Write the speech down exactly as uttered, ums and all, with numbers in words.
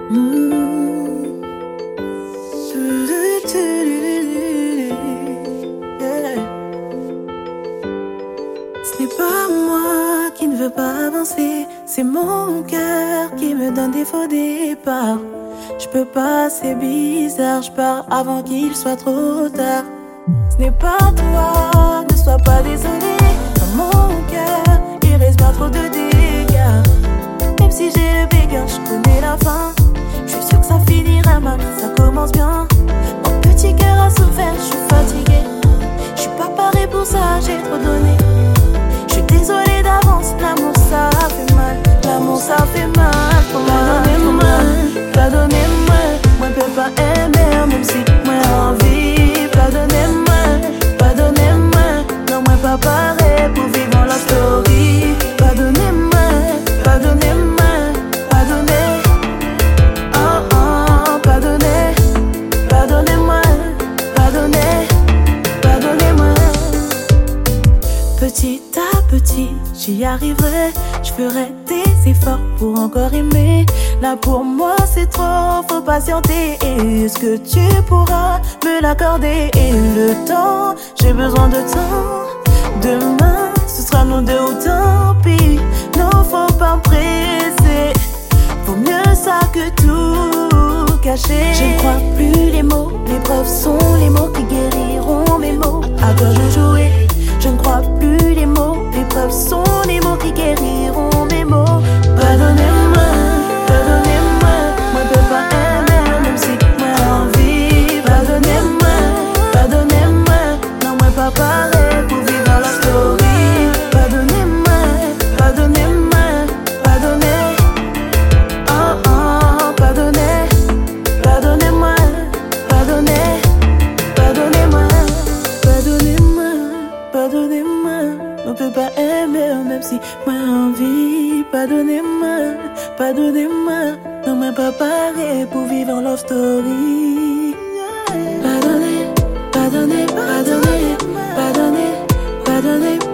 Mmh. Yeah. Ce n'est pas moi qui ne veux pas avancer, c'est mon cœur qui me donne des faux départs. Je peux pas, c'est bizarre, je pars avant qu'il soit trop tard. Ce n'est pas toi, ne sois pas désolé. Dans mon cœur, il reste bien trop de dégâts. Même si j'ai le béguin, je connais la fin. Je suis sûre que ça finira mal, ça commence bien. Mon petit cœur a souffert, je suis fatiguée. Je suis pas parée pour ça, j'ai trop donné. Je suis désolée d'avance, l'amour ça fait mal. L'amour ça fait mal, faut mal. Pardonnez-moi, moi je peux pas aimer, même si moi envie. Pardonnez-moi, pardonnez-moi, non moi pas pareil pour vivre dans la story. Pardonnez-moi, pardonnez-moi, pardonnez. Oh oh, pardonnez, pardonnez-moi, pardonnez, pardonnez-moi. Petit à petit, j'y arriverai, je ferai des efforts pour encore aimer. Là pour moi c'est trop, faut patienter. Est-ce que tu pourras me l'accorder? Et le temps, j'ai besoin de temps. Demain, ce sera nous deux ou tant pis. Non, faut pas me presser. Vaut mieux ça que tout cacher. Je ne crois plus les mots, les preuves sont les mots qui guériront mes mots. À quoi je jouais? Je ne crois plus les mots, les preuves sont les mots qui guériront mes mots. Pardonnez-moi, pardonnez-moi, moi je peux pas aimer, même si moi envie. Pardonnez-moi, pardonnez-moi, non moi pas pareil pour vivre dans la story. Pardonnez-moi, pardonnez-moi, pardonnez. Oh oh, pardonnez, pardonnez-moi, pardonnez, pardonnez-moi, pardonnez-moi, pardonnez-moi. On peut pas aimer, même si moi envie. Pardonnez-moi, pardonnez-moi, non moi pas pareil pour vivre en love story. Pardonnez, pardonnez, pardonnez, pardonnez, pardonnez.